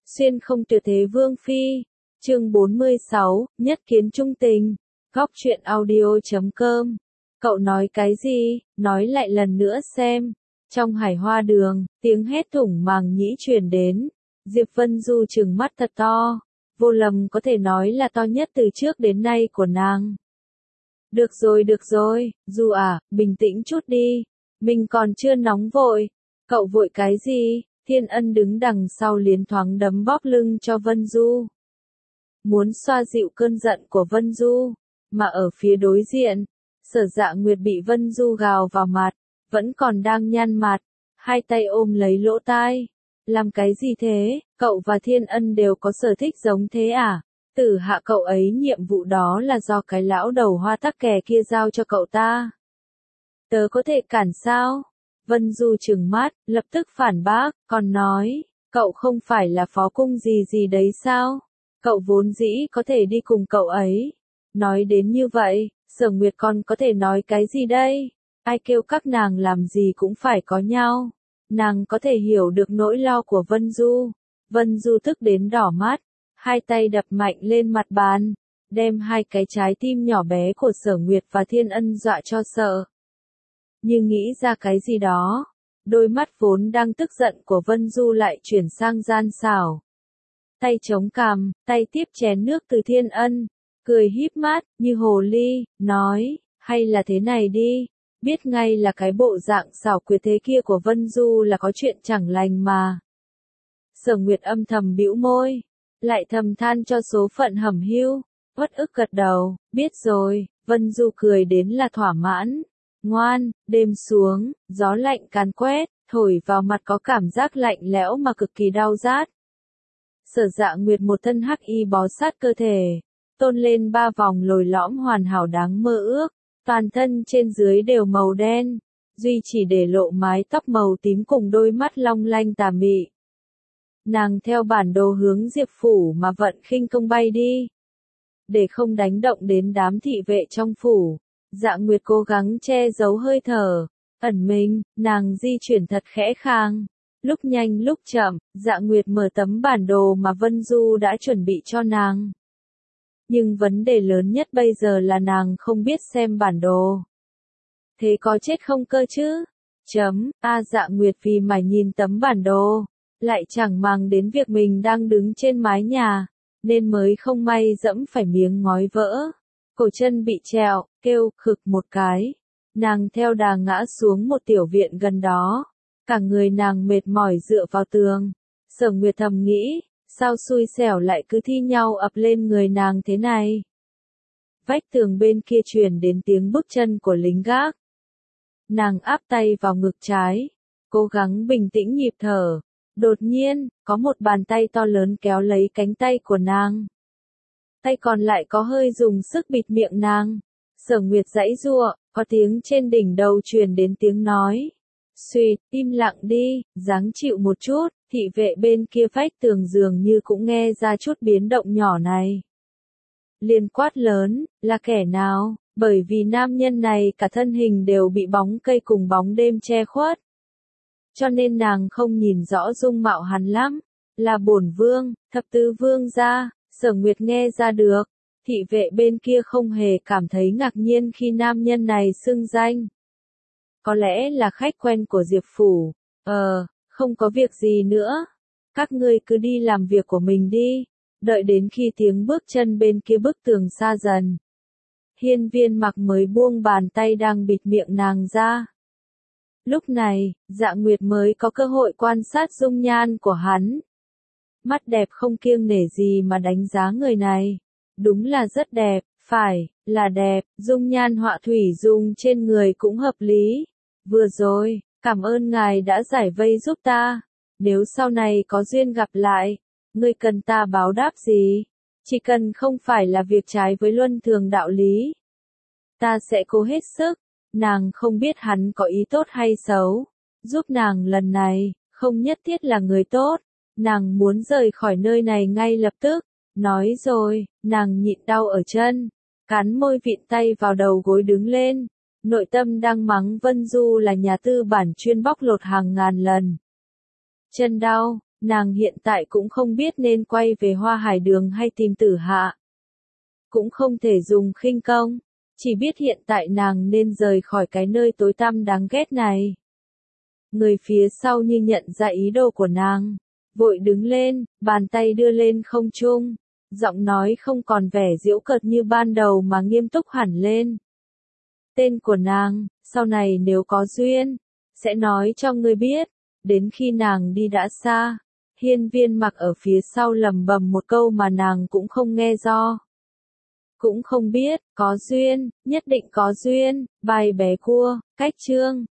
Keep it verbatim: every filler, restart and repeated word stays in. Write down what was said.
Xuyên không tuyệt thế vương phi. Chương bốn mươi sáu, nhất kiến trung tình. Góc truyện audio chấm com. Cậu nói cái gì, nói lại lần nữa xem. Trong hải hoa đường, tiếng hét thủng màng nhĩ truyền đến. Diệp Vân Du trừng mắt thật to. Vô lầm có thể nói là to nhất từ trước đến nay của nàng. Được rồi được rồi, Du à, bình tĩnh chút đi. Mình còn chưa nóng vội. Cậu vội cái gì? Thiên Ân đứng đằng sau liến thoáng đấm bóp lưng cho Vân Du. Muốn xoa dịu cơn giận của Vân Du. Mà ở phía đối diện, Sở Dạ Nguyệt bị Vân Du gào vào mặt, vẫn còn đang nhăn mặt, hai tay ôm lấy lỗ tai. Làm cái gì thế, cậu và Thiên Ân đều có sở thích giống thế à? Tử hạ cậu ấy nhiệm vụ đó là do cái lão đầu hoa tắc kè kia giao cho cậu ta. Tớ có thể cản sao? Vân Du trừng mắt, lập tức phản bác, còn nói, cậu không phải là phó cung gì gì đấy sao? Cậu vốn dĩ có thể đi cùng cậu ấy. Nói đến như vậy, Sở Nguyệt còn có thể nói cái gì đây? Ai kêu các nàng làm gì cũng phải có nhau. Nàng có thể hiểu được nỗi lo của Vân Du. Vân Du tức đến đỏ mắt, hai tay đập mạnh lên mặt bàn, đem hai cái trái tim nhỏ bé của Sở Nguyệt và Thiên Ân dọa cho sợ. Như nghĩ ra cái gì đó, đôi mắt vốn đang tức giận của Vân Du lại chuyển sang gian xảo. Tay chống cằm, tay tiếp chén nước từ Thiên Ân, cười híp mắt, như hồ ly, nói, hay là thế này đi, biết ngay là cái bộ dạng xảo quyệt thế kia của Vân Du là có chuyện chẳng lành mà. Sở Nguyệt âm thầm bĩu môi, lại thầm than cho số phận hẩm hiu, uất ức gật đầu, biết rồi. Vân Du cười đến là thỏa mãn. Ngoan, đêm xuống, gió lạnh càn quét, thổi vào mặt có cảm giác lạnh lẽo mà cực kỳ đau rát. Sở Dạ Nguyệt một thân hắc y bó sát cơ thể, tôn lên ba vòng lồi lõm hoàn hảo đáng mơ ước, toàn thân trên dưới đều màu đen, duy chỉ để lộ mái tóc màu tím cùng đôi mắt long lanh tà mị. Nàng theo bản đồ hướng Diệp phủ mà vận khinh công bay đi. Để không đánh động đến đám thị vệ trong phủ, Dạ Nguyệt cố gắng che giấu hơi thở, ẩn mình, nàng di chuyển thật khẽ khàng. Lúc nhanh lúc chậm, Dạ Nguyệt mở tấm bản đồ mà Vân Du đã chuẩn bị cho nàng. Nhưng vấn đề lớn nhất bây giờ là nàng không biết xem bản đồ. Thế có chết không cơ chứ? Chấm, a Dạ Nguyệt vì mải nhìn tấm bản đồ, lại chẳng màng đến việc mình đang đứng trên mái nhà, nên mới không may dẫm phải miếng ngói vỡ. Cổ chân bị trẹo, kêu khực một cái. Nàng theo đà ngã xuống một tiểu viện gần đó. Cả người nàng mệt mỏi dựa vào tường. Sở Nguyệt thầm nghĩ, sao xui xẻo lại cứ thi nhau ập lên người nàng thế này. Vách tường bên kia truyền đến tiếng bước chân của lính gác. Nàng áp tay vào ngực trái, cố gắng bình tĩnh nhịp thở. Đột nhiên, có một bàn tay to lớn kéo lấy cánh tay của nàng. Tay còn lại có hơi dùng sức bịt miệng nàng. Sở Nguyệt giãy giụa, có tiếng trên đỉnh đầu truyền đến tiếng nói. Xuyệt, im lặng đi, ráng chịu một chút. Thị vệ bên kia vách tường dường như cũng nghe ra chút biến động nhỏ này. Liền quát lớn, là kẻ nào? Bởi vì nam nhân này cả thân hình đều bị bóng cây cùng bóng đêm che khuất. Cho nên nàng không nhìn rõ dung mạo hắn lắm. Là bổn vương, thập tứ vương gia. Sở Nguyệt nghe ra được. Thị vệ bên kia không hề cảm thấy ngạc nhiên khi nam nhân này xưng danh. Có lẽ là khách quen của Diệp phủ. Ờ, không có việc gì nữa. Các ngươi cứ đi làm việc của mình đi. Đợi đến khi tiếng bước chân bên kia bức tường xa dần. Hiên Viên Mặc mới buông bàn tay đang bịt miệng nàng ra. Lúc này, Dạ Nguyệt mới có cơ hội quan sát dung nhan của hắn. Mắt đẹp không kiêng nể gì mà đánh giá người này. Đúng là rất đẹp, phải, là đẹp, dung nhan họa thủy dùng trên người cũng hợp lý. Vừa rồi, cảm ơn ngài đã giải vây giúp ta. Nếu sau này có duyên gặp lại, ngươi cần ta báo đáp gì? Chỉ cần không phải là việc trái với luân thường đạo lý. Ta sẽ cố hết sức. Nàng không biết hắn có ý tốt hay xấu. Giúp nàng lần này, không nhất thiết là người tốt. Nàng muốn rời khỏi nơi này ngay lập tức. Nói rồi, nàng nhịn đau ở chân. Cắn môi vịn tay vào đầu gối đứng lên. Nội tâm đang mắng Vân Du là nhà tư bản chuyên bóc lột hàng ngàn lần. Chân đau, nàng hiện tại cũng không biết nên quay về Hoa Hải Đường hay tìm Tử Hạ. Cũng không thể dùng khinh công, chỉ biết hiện tại nàng nên rời khỏi cái nơi tối tăm đáng ghét này. Người phía sau như nhận ra ý đồ của nàng, vội đứng lên, bàn tay đưa lên không trung, giọng nói không còn vẻ giễu cợt như ban đầu mà nghiêm túc hẳn lên. Tên của nàng, sau này nếu có duyên, sẽ nói cho ngươi biết. Đến khi nàng đi đã xa, Hiên Viên Mặc ở phía sau lầm bầm một câu mà nàng cũng không nghe do. Cũng không biết, có duyên, nhất định có duyên, bài bé cua, cách chương.